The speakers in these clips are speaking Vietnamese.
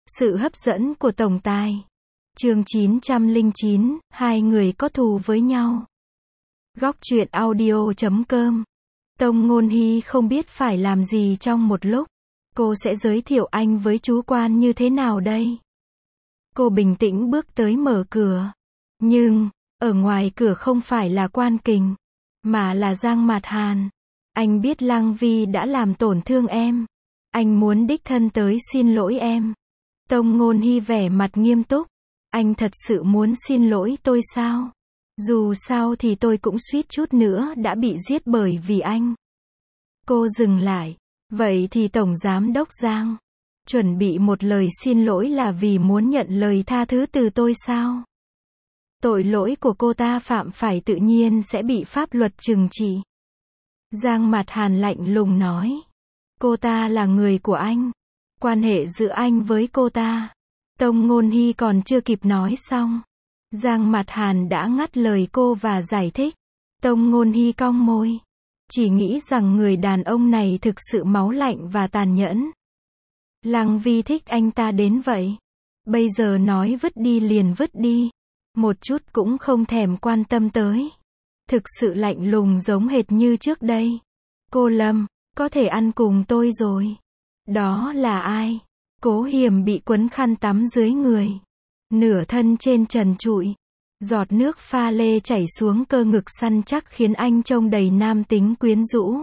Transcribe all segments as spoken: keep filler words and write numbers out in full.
Sự hấp dẫn của tổng tài. Chương chín trăm lẻ chín, hai người có thù với nhau. Góc truyện audio chấm com. Tông Ngôn Hy không biết phải làm gì trong một lúc. Cô sẽ giới thiệu anh với chú quan như thế nào đây? Cô bình tĩnh bước tới mở cửa. Nhưng, ở ngoài cửa không phải là Quan Kình, mà là Giang Mạt Hàn. Anh biết Lăng Vi đã làm tổn thương em. Anh muốn đích thân tới xin lỗi em. Tông Ngôn Hy vẻ mặt nghiêm túc. Anh thật sự muốn xin lỗi tôi sao? Dù sao thì tôi cũng suýt chút nữa đã bị giết bởi vì anh. Cô dừng lại. Vậy thì Tổng Giám Đốc Giang chuẩn bị một lời xin lỗi là vì muốn nhận lời tha thứ từ tôi sao? Tội lỗi của cô ta phạm phải tự nhiên sẽ bị pháp luật trừng trị. Giang Mạt Hàn lạnh lùng nói. Cô ta là người của anh. Quan hệ giữa anh với cô ta. Tông Ngôn Hy còn chưa kịp nói xong. Giang Mạt Hàn đã ngắt lời cô và giải thích. Tông Ngôn Hy cong môi. Chỉ nghĩ rằng người đàn ông này thực sự máu lạnh và tàn nhẫn. Lăng Vi thích anh ta đến vậy. Bây giờ nói vứt đi liền vứt đi. Một chút cũng không thèm quan tâm tới. Thực sự lạnh lùng giống hệt như trước đây. Cô Lâm, có thể ăn cùng tôi rồi. Đó là ai? Cố Hiềm bị quấn khăn tắm dưới người. Nửa thân trên trần trụi. Giọt nước pha lê chảy xuống cơ ngực săn chắc khiến anh trông đầy nam tính quyến rũ.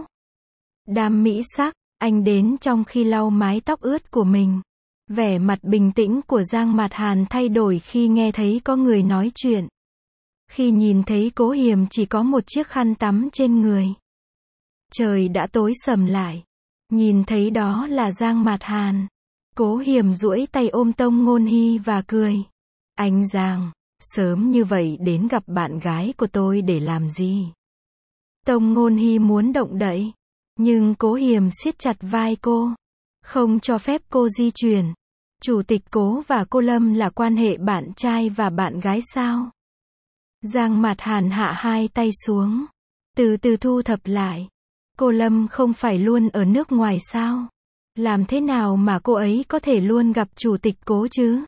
Đam mỹ sắc, anh đến trong khi lau mái tóc ướt của mình. Vẻ mặt bình tĩnh của Giang Mạt Hàn thay đổi khi nghe thấy có người nói chuyện. Khi nhìn thấy Cố Hiềm chỉ có một chiếc khăn tắm trên người. Trời đã tối sầm lại. Nhìn thấy đó là Giang Mạt Hàn. Cố Hiềm duỗi tay ôm Tông Ngôn Hy và cười. Anh Giang, sớm như vậy đến gặp bạn gái của tôi để làm gì? Tông Ngôn Hy muốn động đậy. Nhưng Cố Hiềm siết chặt vai cô. Không cho phép cô di chuyển. Chủ tịch Cố và cô Lâm là quan hệ bạn trai và bạn gái sao? Giang Mạt Hàn hạ hai tay xuống. Từ từ thu thập lại. Cô Lâm không phải luôn ở nước ngoài sao? Làm thế nào mà cô ấy có thể luôn gặp chủ tịch Cố chứ?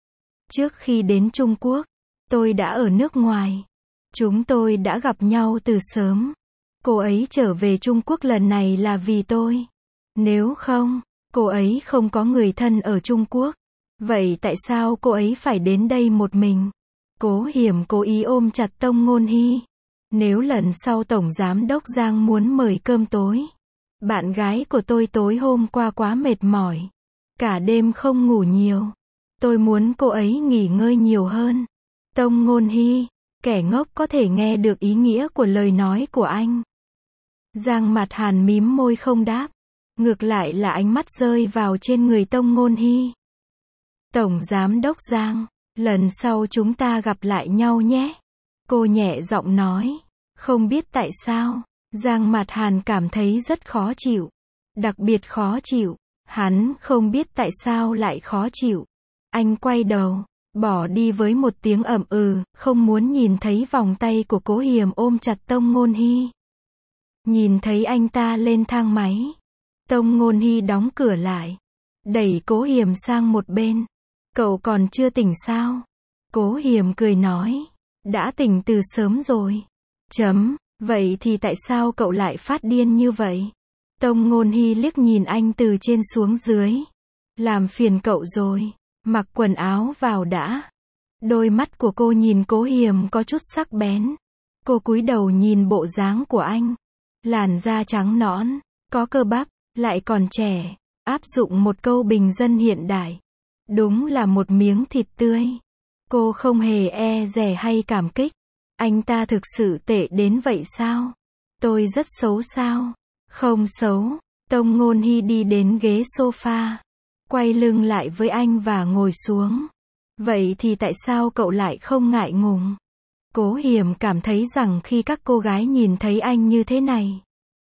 Trước khi đến Trung Quốc, tôi đã ở nước ngoài. Chúng tôi đã gặp nhau từ sớm. Cô ấy trở về Trung Quốc lần này là vì tôi. Nếu không, cô ấy không có người thân ở Trung Quốc. Vậy tại sao cô ấy phải đến đây một mình? Cố Hiềm cố ý ôm chặt Tông Ngôn Hy. Nếu lần sau Tổng Giám Đốc Giang muốn mời cơm tối. Bạn gái của tôi tối hôm qua quá mệt mỏi. Cả đêm không ngủ nhiều. Tôi muốn cô ấy nghỉ ngơi nhiều hơn. Tông Ngôn Hy, kẻ ngốc có thể nghe được ý nghĩa của lời nói của anh. Giang Mạt Hàn mím môi không đáp. Ngược lại là ánh mắt rơi vào trên người Tông Ngôn Hy. Tổng Giám Đốc Giang, lần sau chúng ta gặp lại nhau nhé. Cô nhẹ giọng nói. Không biết tại sao, Giang Mạt Hàn cảm thấy rất khó chịu. Đặc biệt khó chịu. Hắn không biết tại sao lại khó chịu. Anh quay đầu, bỏ đi với một tiếng ậm ừ, không muốn nhìn thấy vòng tay của Cố Hiềm ôm chặt Tông Ngôn Hy. Nhìn thấy anh ta lên thang máy. Tông Ngôn Hy đóng cửa lại. Đẩy Cố Hiềm sang một bên. Cậu còn chưa tỉnh sao? Cố Hiềm cười nói. Đã tỉnh từ sớm rồi. Chấm, vậy thì tại sao cậu lại phát điên như vậy? Tông Ngôn Hy liếc nhìn anh từ trên xuống dưới. Làm phiền cậu rồi. Mặc quần áo vào đã. Đôi mắt của cô nhìn Cố Hiềm có chút sắc bén. Cô cúi đầu nhìn bộ dáng của anh. Làn da trắng nõn, có cơ bắp, lại còn trẻ. Áp dụng một câu bình dân hiện đại. Đúng là một miếng thịt tươi. Cô không hề e dè hay cảm kích. Anh ta thực sự tệ đến vậy sao? Tôi rất xấu sao? Không xấu. Tông Ngôn Hy đi đến ghế sofa. Quay lưng lại với anh và ngồi xuống. Vậy thì tại sao cậu lại không ngại ngùng? Cố Hiềm cảm thấy rằng khi các cô gái nhìn thấy anh như thế này,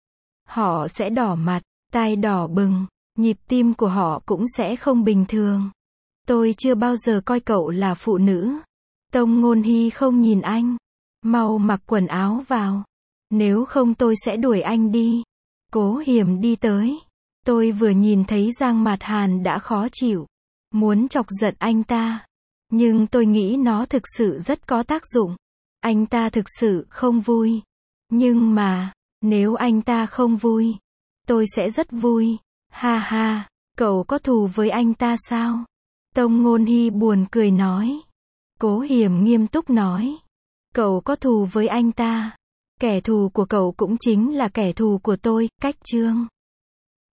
họ sẽ đỏ mặt, tai đỏ bừng, nhịp tim của họ cũng sẽ không bình thường. Tôi chưa bao giờ coi cậu là phụ nữ. Tông Ngôn Hy không nhìn anh. Mau mặc quần áo vào. Nếu không tôi sẽ đuổi anh đi. Cố Hiềm đi tới. Tôi vừa nhìn thấy Giang Mạt Hàn đã khó chịu. muốn chọc giận anh ta. Nhưng tôi nghĩ nó thực sự rất có tác dụng. Anh ta thực sự không vui. Nhưng mà, nếu anh ta không vui, tôi sẽ rất vui. Ha ha, cậu có thù với anh ta sao? Tông Ngôn Hy buồn cười nói. Cố Hiểm nghiêm túc nói. Cậu có thù với anh ta. Kẻ thù của cậu cũng chính là kẻ thù của tôi, Cách Trương.